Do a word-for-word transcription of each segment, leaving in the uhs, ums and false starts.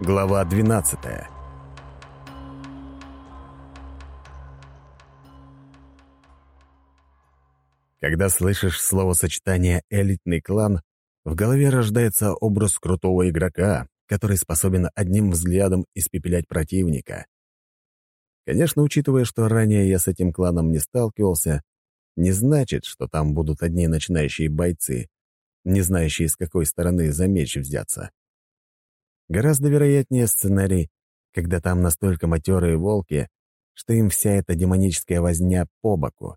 Глава двенадцатая. Когда слышишь словосочетание «элитный клан», в голове рождается образ крутого игрока, который способен одним взглядом испепелять противника. Конечно, учитывая, что ранее я с этим кланом не сталкивался, не значит, что там будут одни начинающие бойцы, не знающие, с какой стороны за меч взяться. Гораздо вероятнее сценарий, когда там настолько матерые волки, что им вся эта демоническая возня по боку.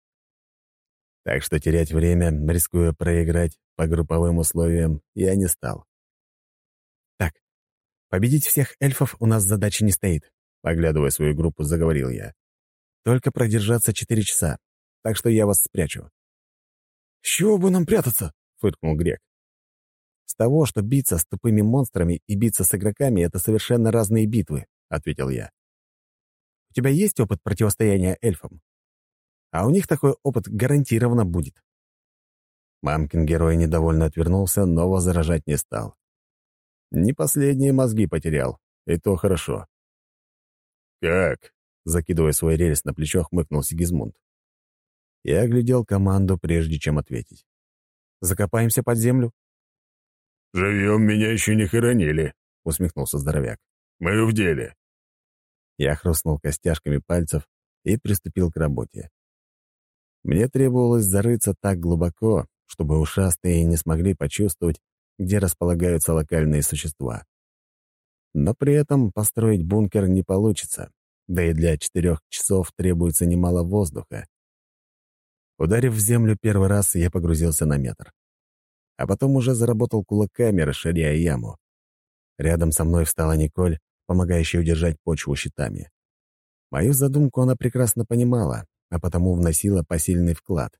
Так что терять время, рискуя проиграть по групповым условиям, я не стал. «Так, победить всех эльфов у нас задачи не стоит», — оглядывая свою группу, заговорил я. «Только продержаться четыре часа, так что я вас спрячу». «С чего бы нам прятаться?» — фыркнул Грек. «С того, что биться с тупыми монстрами и биться с игроками — это совершенно разные битвы», — ответил я. «У тебя есть опыт противостояния эльфам? А у них такой опыт гарантированно будет». Мамкин герой недовольно отвернулся, но возражать не стал. Не последние мозги потерял, и то хорошо. «Как?» — закидывая свой рельс на плечо, хмыкнул Сигизмунд. Я оглядел команду, прежде чем ответить. «Закопаемся под землю?» «Живьем меня еще не хоронили», — усмехнулся здоровяк. «Мы в деле». Я хрустнул костяшками пальцев и приступил к работе. Мне требовалось зарыться так глубоко, чтобы ушастые не смогли почувствовать, где располагаются локальные существа. Но при этом построить бункер не получится, да и для четырех часов требуется немало воздуха. Ударив в землю первый раз, я погрузился на метр. А потом уже заработал кулаками, расширяя яму. Рядом со мной встала Николь, помогающая удержать почву щитами. Мою задумку она прекрасно понимала, а потому вносила посильный вклад.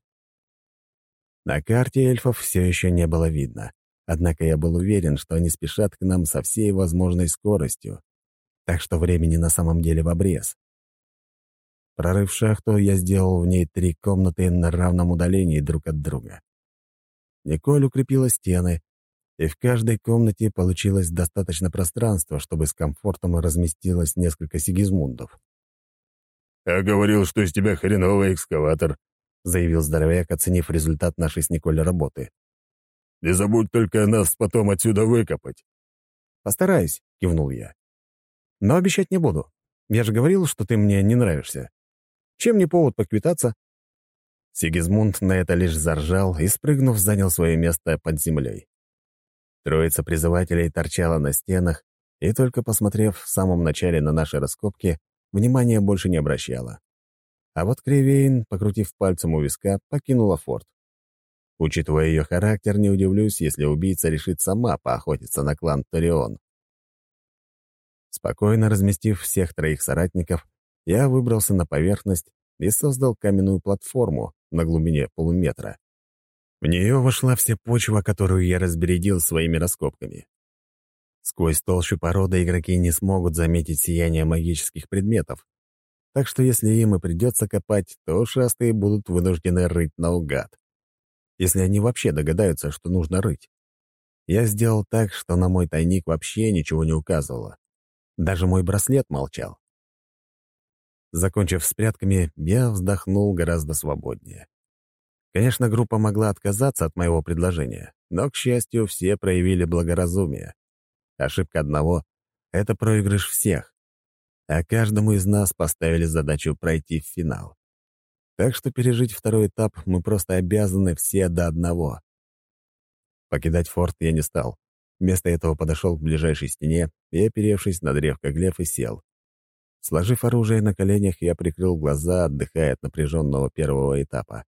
На карте эльфов все еще не было видно, однако я был уверен, что они спешат к нам со всей возможной скоростью, так что времени на самом деле в обрез. Прорыв шахту, я сделал в ней три комнаты на равном удалении друг от друга. Николь укрепила стены, и в каждой комнате получилось достаточно пространства, чтобы с комфортом разместилось несколько Сигизмундов. «Я говорил, что из тебя хреновый экскаватор», — заявил здоровяк, оценив результат нашей с Николь работы. «Не забудь только нас потом отсюда выкопать». «Постараюсь», — кивнул я. «Но обещать не буду. Я же говорил, что ты мне не нравишься. Чем не повод поквитаться?» Сигизмунд на это лишь заржал и, спрыгнув, занял свое место под землей. Троица призывателей торчала на стенах, и только посмотрев в самом начале на наши раскопки, внимания больше не обращала. А вот Кривейн, покрутив пальцем у виска, покинула форт. Учитывая ее характер, не удивлюсь, если убийца решит сама поохотиться на клан Торион. Спокойно разместив всех троих соратников, я выбрался на поверхность и создал каменную платформу на глубине полуметра. В нее вошла вся почва, которую я разбередил своими раскопками. Сквозь толщу породы игроки не смогут заметить сияние магических предметов, так что если им и придется копать, то ушастые будут вынуждены рыть наугад. Если они вообще догадаются, что нужно рыть. Я сделал так, что на мой тайник вообще ничего не указывало. Даже мой браслет молчал. Закончив с прятками, я вздохнул гораздо свободнее. Конечно, группа могла отказаться от моего предложения, но, к счастью, все проявили благоразумие. Ошибка одного — это проигрыш всех, а каждому из нас поставили задачу пройти в финал. Так что пережить второй этап мы просто обязаны все до одного. Покидать форт я не стал. Вместо этого подошел к ближайшей стене и, оперевшись на древко глеф, и сел. Сложив оружие на коленях, я прикрыл глаза, отдыхая от напряженного первого этапа.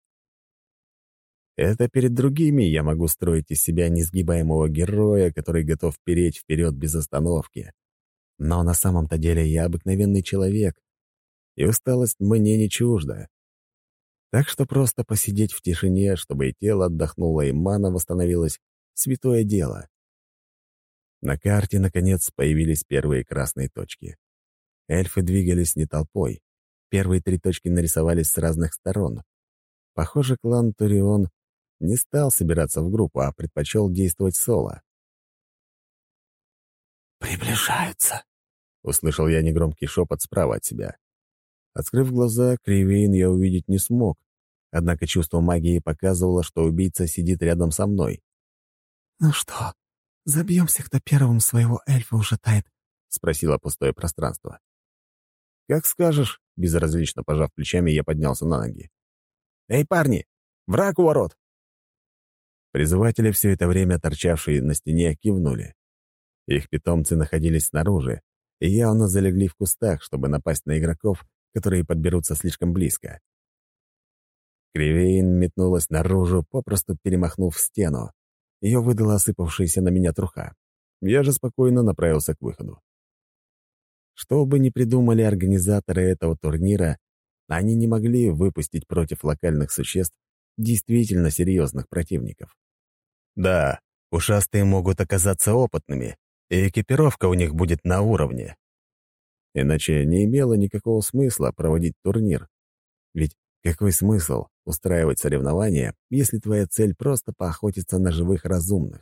Это перед другими я могу строить из себя несгибаемого героя, который готов переть вперед без остановки. Но на самом-то деле я обыкновенный человек, и усталость мне не чужда. Так что просто посидеть в тишине, чтобы и тело отдохнуло, и мана восстановилась — святое дело. На карте, наконец, появились первые красные точки. Эльфы двигались не толпой. Первые три точки нарисовались с разных сторон. Похоже, клан Торион не стал собираться в группу, а предпочел действовать соло. «Приближаются!» — услышал я негромкий шепот справа от себя. Открыв глаза, Кривейн я увидеть не смог, однако чувство магии показывало, что убийца сидит рядом со мной. «Ну что, забьемся, кто первым своего эльфа ушатает?» — спросило пустое пространство. «Как скажешь», — безразлично пожав плечами, я поднялся на ноги. «Эй, парни! Враг у ворот!» Призыватели, все это время торчавшие на стене, кивнули. Их питомцы находились снаружи и явно залегли в кустах, чтобы напасть на игроков, которые подберутся слишком близко. Кривейн метнулась наружу, попросту перемахнув стену. Ее выдала осыпавшаяся на меня труха. Я же спокойно направился к выходу. Что бы ни придумали организаторы этого турнира, они не могли выпустить против локальных существ действительно серьезных противников. Да, ушастые могут оказаться опытными, и экипировка у них будет на уровне. Иначе не имело никакого смысла проводить турнир. Ведь какой смысл устраивать соревнования, если твоя цель просто поохотиться на живых разумных?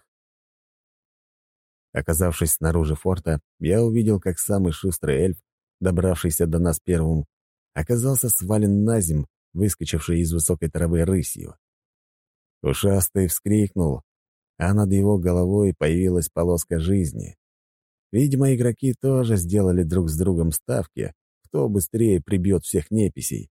Оказавшись снаружи форта, я увидел, как самый шустрый эльф, добравшийся до нас первым, оказался свален на земь, выскочивший из высокой травы рысью. Ушастый вскрикнул, а над его головой появилась полоска жизни. Видимо, игроки тоже сделали друг с другом ставки, кто быстрее прибьет всех неписей.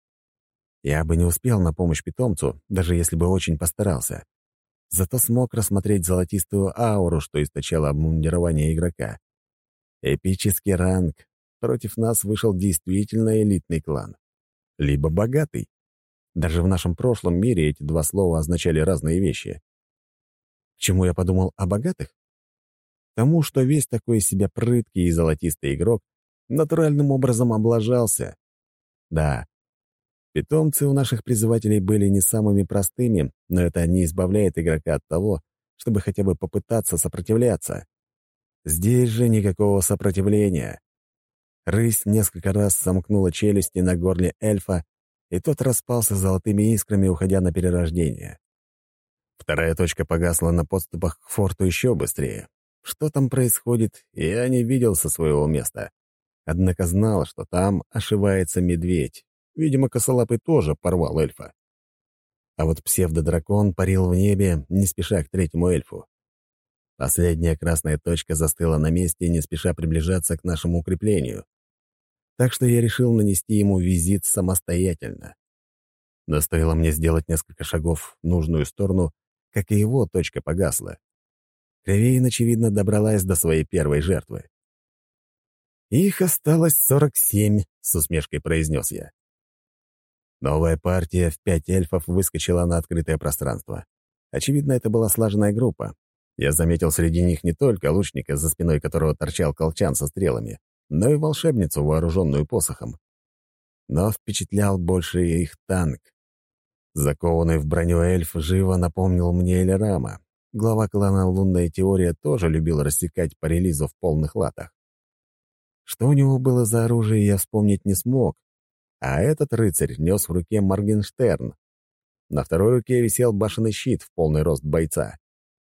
Я бы не успел на помощь питомцу, даже если бы очень постарался. Зато смог рассмотреть золотистую ауру, что источало обмундирование игрока. Эпический ранг. Против нас вышел действительно элитный клан. Либо богатый. Даже в нашем прошлом мире эти два слова означали разные вещи. К чему я подумал о богатых? Тому, что весь такой из себя прыткий и золотистый игрок натуральным образом облажался. Да, питомцы у наших призывателей были не самыми простыми, но это не избавляет игрока от того, чтобы хотя бы попытаться сопротивляться. Здесь же никакого сопротивления. Рысь несколько раз сомкнула челюсти на горле эльфа, и тот распался золотыми искрами, уходя на перерождение. Вторая точка погасла на подступах к форту еще быстрее. Что там происходит, я не видел со своего места. Однако знал, что там ошивается медведь. Видимо, косолапый тоже порвал эльфа. А вот псевдодракон парил в небе, не спеша к третьему эльфу. Последняя красная точка застыла на месте, не спеша приближаться к нашему укреплению. Так что я решил нанести ему визит самостоятельно. Но стоило мне сделать несколько шагов в нужную сторону, как и его точка погасла. Кривейн, очевидно, добралась до своей первой жертвы. «Их осталось сорок семь», — с усмешкой произнес я. Новая партия в пять эльфов выскочила на открытое пространство. Очевидно, это была слаженная группа. Я заметил среди них не только лучника, за спиной которого торчал колчан со стрелами, но и волшебницу, вооруженную посохом. Но впечатлял больше их танк. Закованный в броню эльф живо напомнил мне Эльрама. Глава клана «Лунная теория» тоже любил рассекать по релизу в полных латах. Что у него было за оружие, я вспомнить не смог, а этот рыцарь нес в руке Моргенштерн. На второй руке висел башенный щит в полный рост бойца.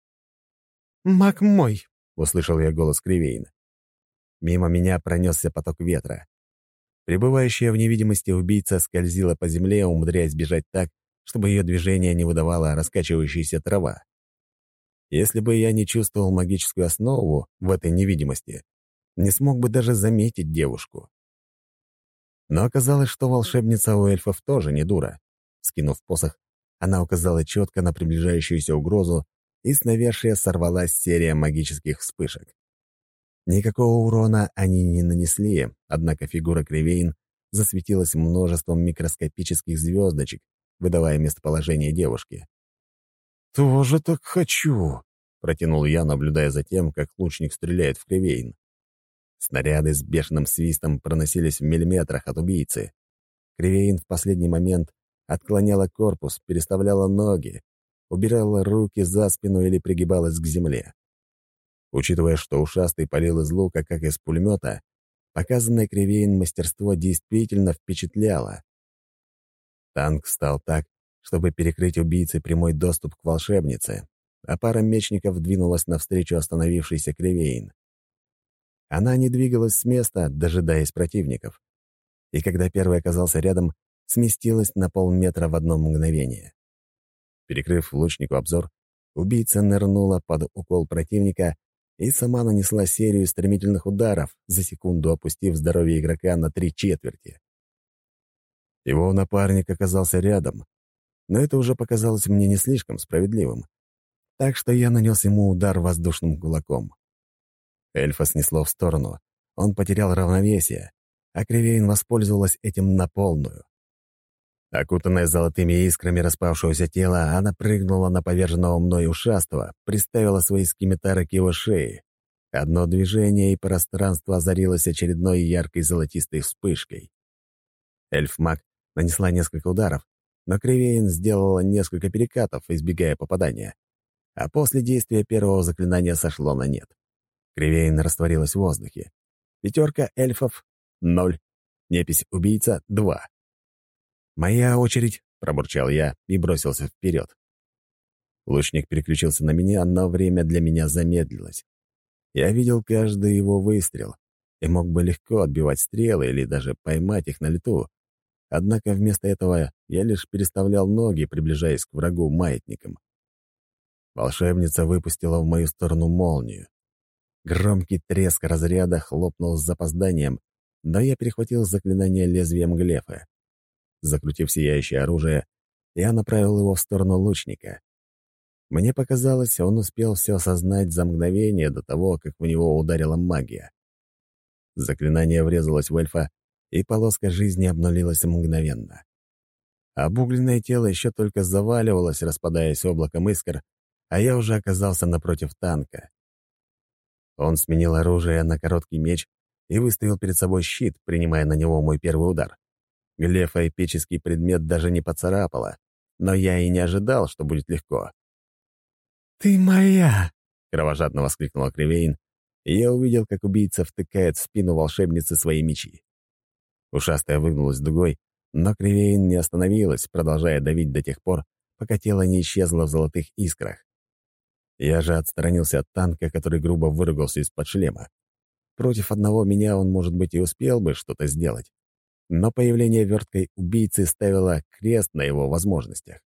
«Маг мой!» — услышал я голос Кривейна. Мимо меня пронесся поток ветра. Пребывающая в невидимости убийца скользила по земле, умудряясь бежать так, чтобы ее движение не выдавало раскачивающаяся трава. Если бы я не чувствовал магическую основу в этой невидимости, не смог бы даже заметить девушку. Но оказалось, что волшебница у эльфов тоже не дура. Скинув посох, она указала четко на приближающуюся угрозу, и с навершия сорвалась серия магических вспышек. Никакого урона они не нанесли, однако фигура Кривейн засветилась множеством микроскопических звездочек, выдавая местоположение девушки. «Тоже так хочу!» — протянул я, наблюдая за тем, как лучник стреляет в Кривейн. Снаряды с бешеным свистом проносились в миллиметрах от убийцы. Кривейн в последний момент отклоняла корпус, переставляла ноги, убирала руки за спину или пригибалась к земле. Учитывая, что ушастый палил из лука, как из пулемета, показанное Кривейн мастерство действительно впечатляло. Танк встал так, чтобы перекрыть убийце прямой доступ к волшебнице, а пара мечников двинулась навстречу остановившейся Кривейн. Она не двигалась с места, дожидаясь противников. И когда первый оказался рядом, сместилась на полметра в одно мгновение. Перекрыв лучнику обзор, убийца нырнула под укол противника и сама нанесла серию стремительных ударов, за секунду опустив здоровье игрока на три четверти. Его напарник оказался рядом, но это уже показалось мне не слишком справедливым, так что я нанес ему удар воздушным кулаком. Эльфа снесло в сторону, он потерял равновесие, а Кривейн воспользовалась этим на полную. Окутанная золотыми искрами распавшегося тела, она прыгнула на поверженного мной ушастого, приставила свои скимитары к его шее. Одно движение, и пространство озарилось очередной яркой золотистой вспышкой. Эльф-маг нанесла несколько ударов, но Кривейн сделала несколько перекатов, избегая попадания. А после действия первого заклинания сошло на нет. Кривейн растворилась в воздухе. Пятерка эльфов — ноль. Непись убийца — два. «Моя очередь», — пробурчал я и бросился вперед. Лучник переключился на меня, но время для меня замедлилось. Я видел каждый его выстрел и мог бы легко отбивать стрелы или даже поймать их на лету. Однако вместо этого я лишь переставлял ноги, приближаясь к врагу маятником. Волшебница выпустила в мою сторону молнию. Громкий треск разряда хлопнул с запозданием, но я перехватил заклинание лезвием глефа. Закрутив сияющее оружие, я направил его в сторону лучника. Мне показалось, он успел все осознать за мгновение до того, как в него ударила магия. Заклинание врезалось в эльфа, и полоска жизни обнулилась мгновенно. Обугленное тело еще только заваливалось, распадаясь облаком искр, а я уже оказался напротив танка. Он сменил оружие на короткий меч и выставил перед собой щит, принимая на него мой первый удар. Глефа эпический предмет даже не поцарапало, но я и не ожидал, что будет легко. «Ты моя!» — кровожадно воскликнула Кривейн, и я увидел, как убийца втыкает в спину волшебницы свои мечи. Ушастая выгнулась дугой, но Кривейн не остановилась, продолжая давить до тех пор, пока тело не исчезло в золотых искрах. Я же отстранился от танка, который грубо выругался из-под шлема. Против одного меня он, может быть, и успел бы что-то сделать, но появление верткой убийцы ставило крест на его возможностях.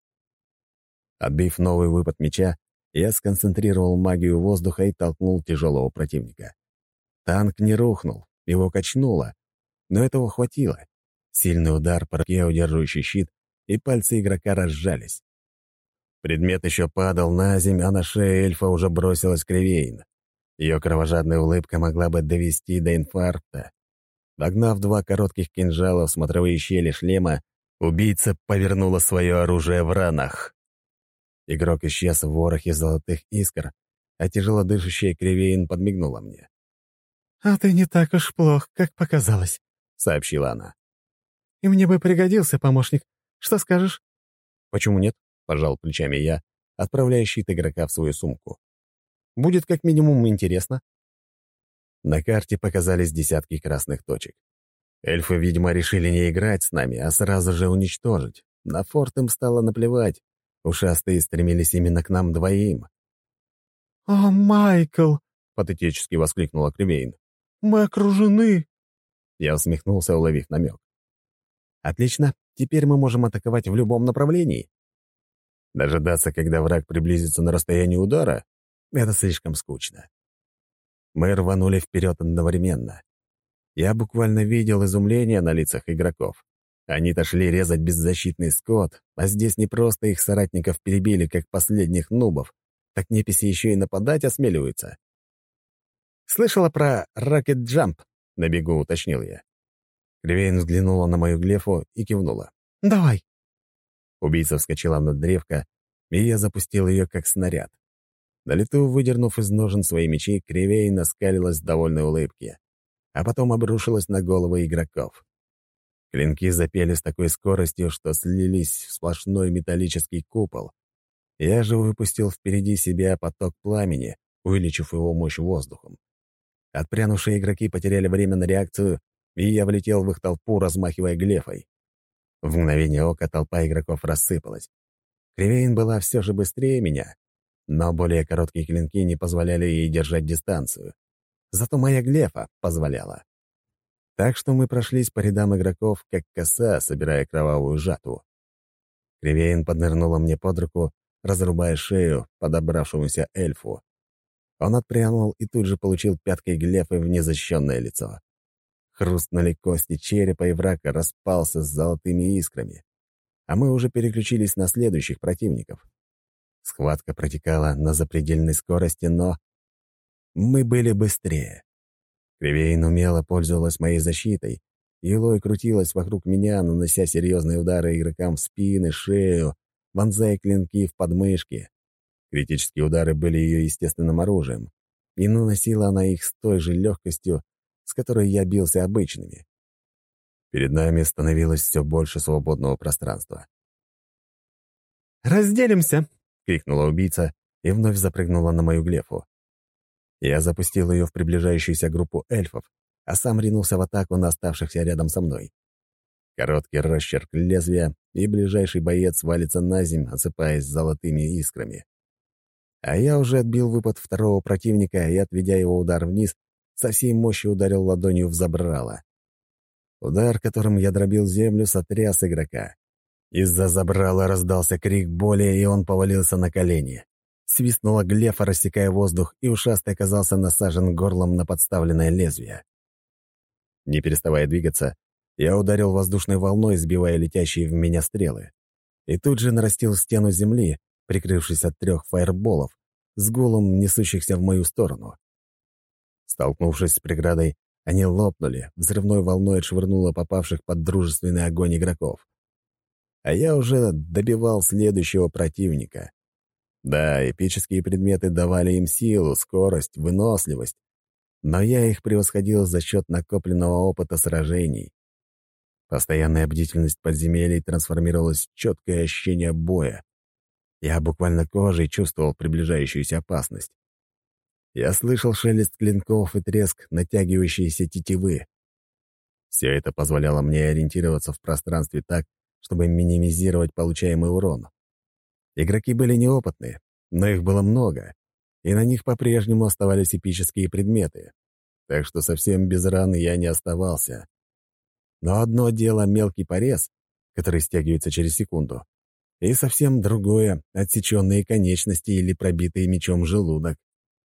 Отбив новый выпад меча, я сконцентрировал магию воздуха и толкнул тяжелого противника. Танк не рухнул, его качнуло, но этого хватило. Сильный удар по руке, удерживающий щит, и пальцы игрока разжались. Предмет еще падал на землю, а на шее эльфа уже бросилась Кривейн. Ее кровожадная улыбка могла бы довести до инфаркта. Вогнав два коротких кинжала в смотровые щели шлема, убийца повернула свое оружие в ранах. Игрок исчез в ворохе золотых искр, а тяжело дышащая Кривейн подмигнула мне. «А ты не так уж плох, как показалось», — сообщила она. «И мне бы пригодился помощник. Что скажешь?» «Почему нет?» — пожал плечами я, отправляя щит игрока в свою сумку. «Будет как минимум интересно». На карте показались десятки красных точек. Эльфы, видимо, решили не играть с нами, а сразу же уничтожить. На форт им стало наплевать. Ушастые стремились именно к нам двоим. «О, Майкл!» — патетически воскликнула Кривейн. «Мы окружены!» Я усмехнулся, уловив намек. «Отлично, теперь мы можем атаковать в любом направлении». Дожидаться, когда враг приблизится на расстояние удара — это слишком скучно. Мы рванули вперед одновременно. Я буквально видел изумление на лицах игроков. Они-то шли резать беззащитный скот, а здесь не просто их соратников перебили, как последних нубов, так неписи еще и нападать осмеливаются. «Слышала про ракет-джамп?» — на бегу уточнил я. Кривейн взглянула на мою глефу и кивнула. «Давай». Убийца вскочила на древко, и я запустил ее как снаряд. На лету, выдернув из ножен свои мечи, Кривейн оскалилась в довольной улыбке, а потом обрушилась на головы игроков. Клинки запели с такой скоростью, что слились в сплошной металлический купол. Я же выпустил впереди себя поток пламени, увеличив его мощь воздухом. Отпрянувшие игроки потеряли время на реакцию, и я влетел в их толпу, размахивая глефой. В мгновение ока толпа игроков рассыпалась. Кривейн была все же быстрее меня, но более короткие клинки не позволяли ей держать дистанцию. Зато моя глефа позволяла. Так что мы прошлись по рядам игроков, как коса, собирая кровавую жатву. Кривейн поднырнула мне под руку, разрубая шею подобравшемуся эльфу. Он отпрянул и тут же получил пяткой глефы в незащищенное лицо. Хрустнули кости черепа, и враг распался с золотыми искрами. А мы уже переключились на следующих противников. Схватка протекала на запредельной скорости, но мы были быстрее. Кривейн умело пользовалась моей защитой. Елой крутилась вокруг меня, нанося серьезные удары игрокам в спины, шею, вонзая клинки в подмышки. Критические удары были ее естественным оружием, и наносила она их с той же легкостью, с которой я бился обычными. Перед нами становилось все больше свободного пространства. «Разделимся!» — крикнула убийца и вновь запрыгнула на мою глефу. Я запустил ее в приближающуюся группу эльфов, а сам ринулся в атаку на оставшихся рядом со мной. Короткий росчерк лезвия, и ближайший боец валится на земь, осыпаясь золотыми искрами. А я уже отбил выпад второго противника и, отведя его удар вниз, со всей мощи ударил ладонью в забрало. Удар, которым я дробил землю, сотряс игрока. Из-за забрала раздался крик боли, и он повалился на колени. Свистнула глефа, рассекая воздух, и ушастый оказался насажен горлом на подставленное лезвие. Не переставая двигаться, я ударил воздушной волной, сбивая летящие в меня стрелы. И тут же нарастил стену земли, прикрывшись от трех фаерболов, с гулом несущихся в мою сторону. Столкнувшись с преградой, они лопнули, взрывной волной отшвырнуло попавших под дружественный огонь игроков. А я уже добивал следующего противника. Да, эпические предметы давали им силу, скорость, выносливость, но я их превосходил за счет накопленного опыта сражений. Постоянная бдительность подземелий трансформировалась в четкое ощущение боя. Я буквально кожей чувствовал приближающуюся опасность. Я слышал шелест клинков и треск натягивающейся тетивы. Все это позволяло мне ориентироваться в пространстве так, чтобы минимизировать получаемый урон. Игроки были неопытные, но их было много, и на них по-прежнему оставались эпические предметы, так что совсем без ран я не оставался. Но одно дело — мелкий порез, который стягивается через секунду, и совсем другое — отсеченные конечности или пробитый мечом желудок.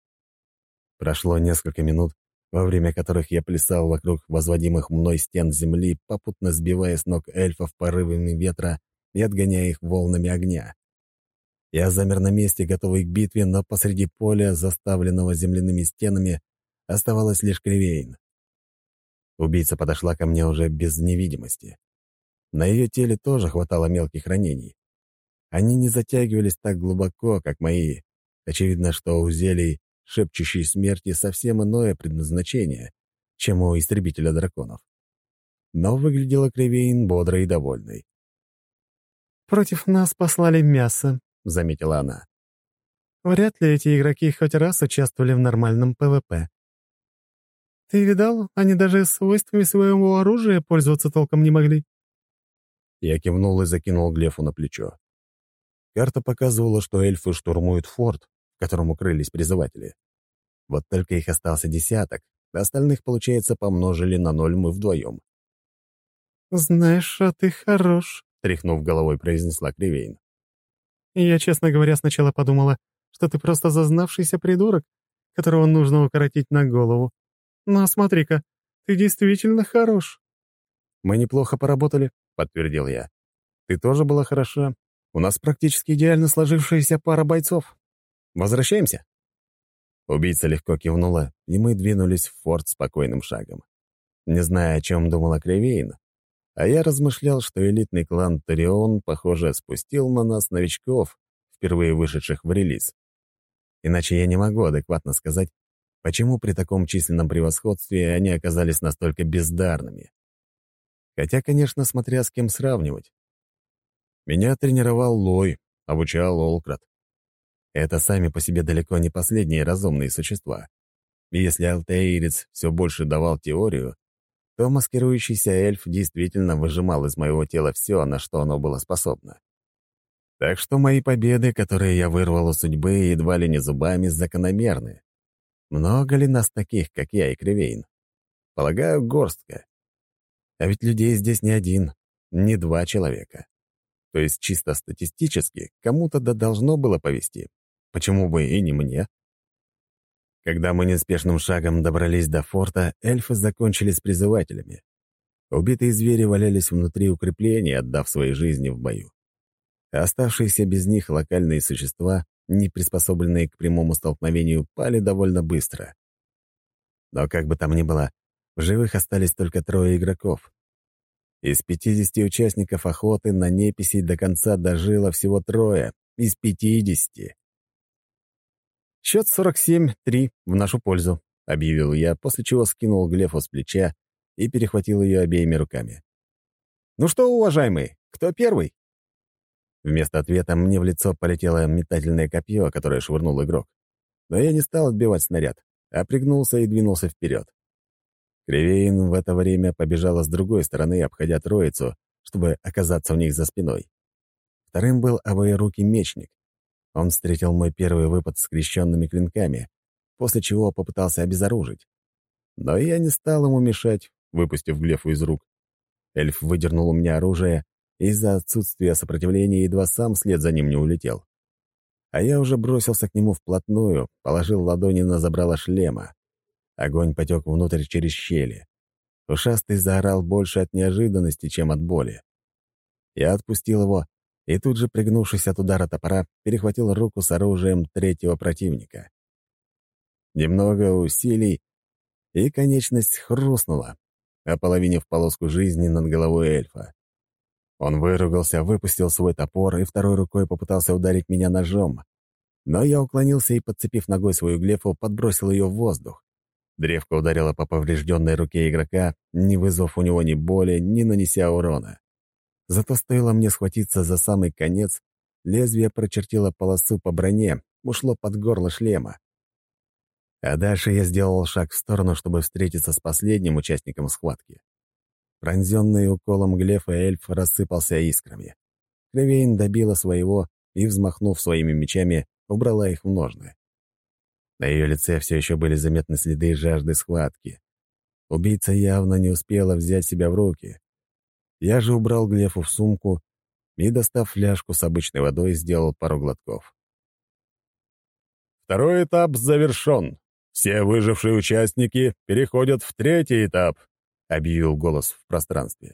Прошло несколько минут, во время которых я плясал вокруг возводимых мной стен земли, попутно сбивая с ног эльфов порывами ветра и отгоняя их волнами огня. Я замер на месте, готовый к битве, но посреди поля, заставленного земляными стенами, оставалась лишь Кривейн. Убийца подошла ко мне уже без невидимости. На ее теле тоже хватало мелких ранений. Они не затягивались так глубоко, как мои. Очевидно, что у зелий шепчущей смерти совсем иное предназначение, чем у истребителя драконов. Но выглядела Кривейн бодрой и довольной. «Против нас послали мясо», — заметила она. «Вряд ли эти игроки хоть раз участвовали в нормальном ПВП. Ты видал, они даже свойствами своего оружия пользоваться толком не могли». Я кивнул и закинул глефу на плечо. Карта показывала, что эльфы штурмуют форт, в котором укрылись призыватели. Вот только их остался десяток, а остальных, получается, помножили на ноль мы вдвоем. «Знаешь, а ты хорош», — тряхнув головой, произнесла Кривейн. «Я, честно говоря, сначала подумала, что ты просто зазнавшийся придурок, которого нужно укоротить на голову. Но смотри-ка, ты действительно хорош». «Мы неплохо поработали», — подтвердил я. «Ты тоже была хороша. У нас практически идеально сложившаяся пара бойцов. Возвращаемся?» Убийца легко кивнула, и мы двинулись в форт спокойным шагом. Не зная, о чем думала Кривейн, а я размышлял, что элитный клан Торион, похоже, спустил на нас новичков, впервые вышедших в релиз. Иначе я не могу адекватно сказать, почему при таком численном превосходстве они оказались настолько бездарными. Хотя, конечно, смотря с кем сравнивать. Меня тренировал Лой, обучал Олкрат. Это сами по себе далеко не последние разумные существа. И если Алтеирец все больше давал теорию, то маскирующийся эльф действительно выжимал из моего тела все, на что оно было способно. Так что мои победы, которые я вырвал у судьбы, едва ли не зубами, закономерны. Много ли нас таких, как я и Кривейн? Полагаю, горстка. А ведь людей здесь не один, не два человека. То есть чисто статистически кому-то да должно было повезти. Почему бы и не мне? Когда мы неспешным шагом добрались до форта, эльфы закончили с призывателями. Убитые звери валялись внутри укреплений, отдав свои жизни в бою. А оставшиеся без них локальные существа, не приспособленные к прямому столкновению, пали довольно быстро. Но как бы там ни было, в живых остались только трое игроков. Из пятидесяти участников охоты на неписей до конца дожило всего трое. Из пятидесяти. «Счет сорок семь три в нашу пользу», — объявил я, после чего скинул Глефу с плеча и перехватил ее обеими руками. «Ну что, уважаемый, кто первый?» Вместо ответа мне в лицо полетело метательное копье, которое швырнул игрок. Но я не стал отбивать снаряд, а пригнулся и двинулся вперед. Кривейн в это время побежала с другой стороны, обходя троицу, чтобы оказаться у них за спиной. Вторым был обоерукий мечник. Он встретил мой первый выпад скрещенными клинками, после чего попытался обезоружить. Но я не стал ему мешать, выпустив Глефу из рук. Эльф выдернул у меня оружие, и из-за отсутствия сопротивления едва сам вслед за ним не улетел. А я уже бросился к нему вплотную, положил ладони на забрало шлема. Огонь потек внутрь через щели. Ушастый заорал больше от неожиданности, чем от боли. Я отпустил его, и тут же, пригнувшись от удара топора, перехватил руку с оружием третьего противника. Немного усилий, и конечность хрустнула, ополовинив полоску жизни над головой эльфа. Он выругался, выпустил свой топор и второй рукой попытался ударить меня ножом. Но я уклонился и, подцепив ногой свою Глефу, подбросил ее в воздух. Древко ударило по поврежденной руке игрока, не вызвав у него ни боли, ни нанеся урона. Зато стоило мне схватиться за самый конец, лезвие прочертило полосу по броне, ушло под горло шлема. А дальше я сделал шаг в сторону, чтобы встретиться с последним участником схватки. Пронзенный уколом Глефа эльф рассыпался искрами. Кривейн добила своего и, взмахнув своими мечами, убрала их в ножны. На ее лице все еще были заметны следы жажды схватки. Убийца явно не успела взять себя в руки. Я же убрал Глефу в сумку и, достав фляжку с обычной водой, сделал пару глотков. Второй этап завершен. Все выжившие участники переходят в третий этап, объявил голос в пространстве.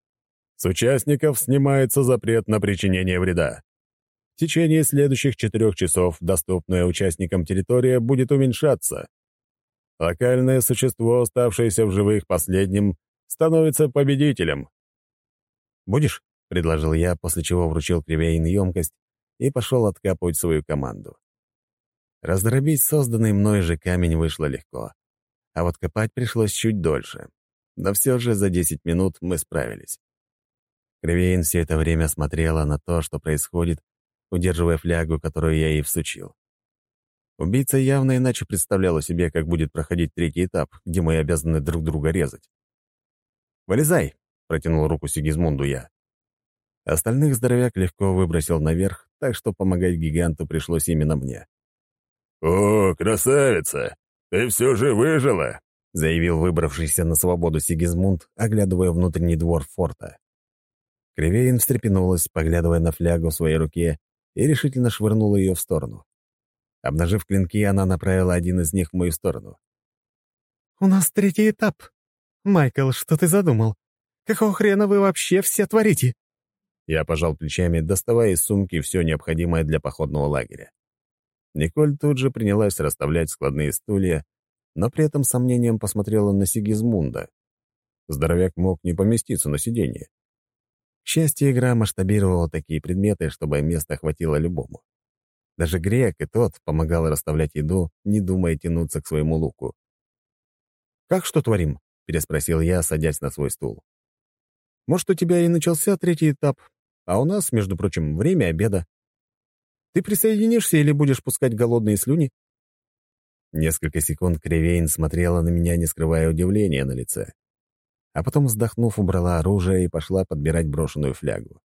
С участников снимается запрет на причинение вреда. В течение следующих четырех часов доступная участникам территория будет уменьшаться. Локальное существо, оставшееся в живых последним, становится победителем. «Будешь?» — предложил я, после чего вручил Кривейн емкость и пошел откапывать свою команду. Раздробить созданный мной же камень вышло легко, а вот копать пришлось чуть дольше. Но все же за десять минут мы справились. Кривейн все это время смотрела на то, что происходит, удерживая флягу, которую я ей всучил. Убийца явно иначе представляла себе, как будет проходить третий этап, где мы обязаны друг друга резать. «Вылезай!» — протянул руку Сигизмунду я. Остальных здоровяк легко выбросил наверх, так что помогать гиганту пришлось именно мне. «О, красавица! Ты все же выжила!» — заявил выбравшийся на свободу Сигизмунд, оглядывая внутренний двор форта. Кривейн встрепенулась, поглядывая на флягу в своей руке, и решительно швырнула ее в сторону. Обнажив клинки, она направила один из них в мою сторону. «У нас третий этап. Майкл, что ты задумал? Какого хрена вы вообще все творите?» Я пожал плечами, доставая из сумки все необходимое для походного лагеря. Николь тут же принялась расставлять складные стулья, но при этом с сомнением посмотрела на Сигизмунда. Здоровяк мог не поместиться на сиденье. К счастью, игра масштабировала такие предметы, чтобы места хватило любому. Даже грек и тот помогал расставлять еду, не думая тянуться к своему луку. «Как что творим?» — переспросил я, садясь на свой стул. «Может, у тебя и начался третий этап, а у нас, между прочим, время обеда. Ты присоединишься или будешь пускать голодные слюни?» Несколько секунд Кривейн смотрела на меня, не скрывая удивления на лице. А потом, вздохнув, убрала оружие и пошла подбирать брошенную флягу.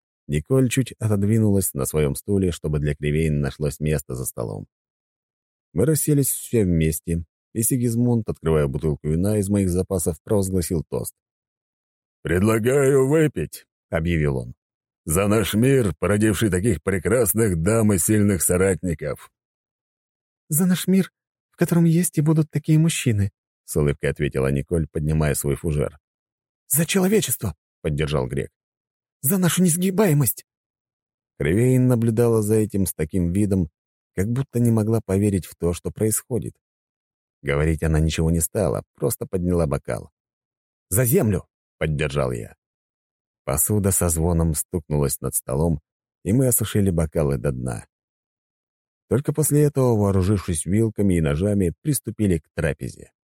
Николь чуть отодвинулась на своем стуле, чтобы для Кривейн нашлось место за столом. Мы расселись все вместе, и Сигизмунд, открывая бутылку вина из моих запасов, провозгласил тост. «Предлагаю выпить», — объявил он, — «за наш мир, породивший таких прекрасных дам и сильных соратников». «За наш мир, в котором есть и будут такие мужчины», — с улыбкой ответила Николь, поднимая свой фужер. «За человечество», — поддержал Грек. «За нашу несгибаемость». Кривейн наблюдала за этим с таким видом, как будто не могла поверить в то, что происходит. Говорить она ничего не стала, просто подняла бокал. «За землю!» — поддержал я. Посуда со звоном стукнулась над столом, и мы осушили бокалы до дна. Только после этого, вооружившись вилками и ножами, приступили к трапезе.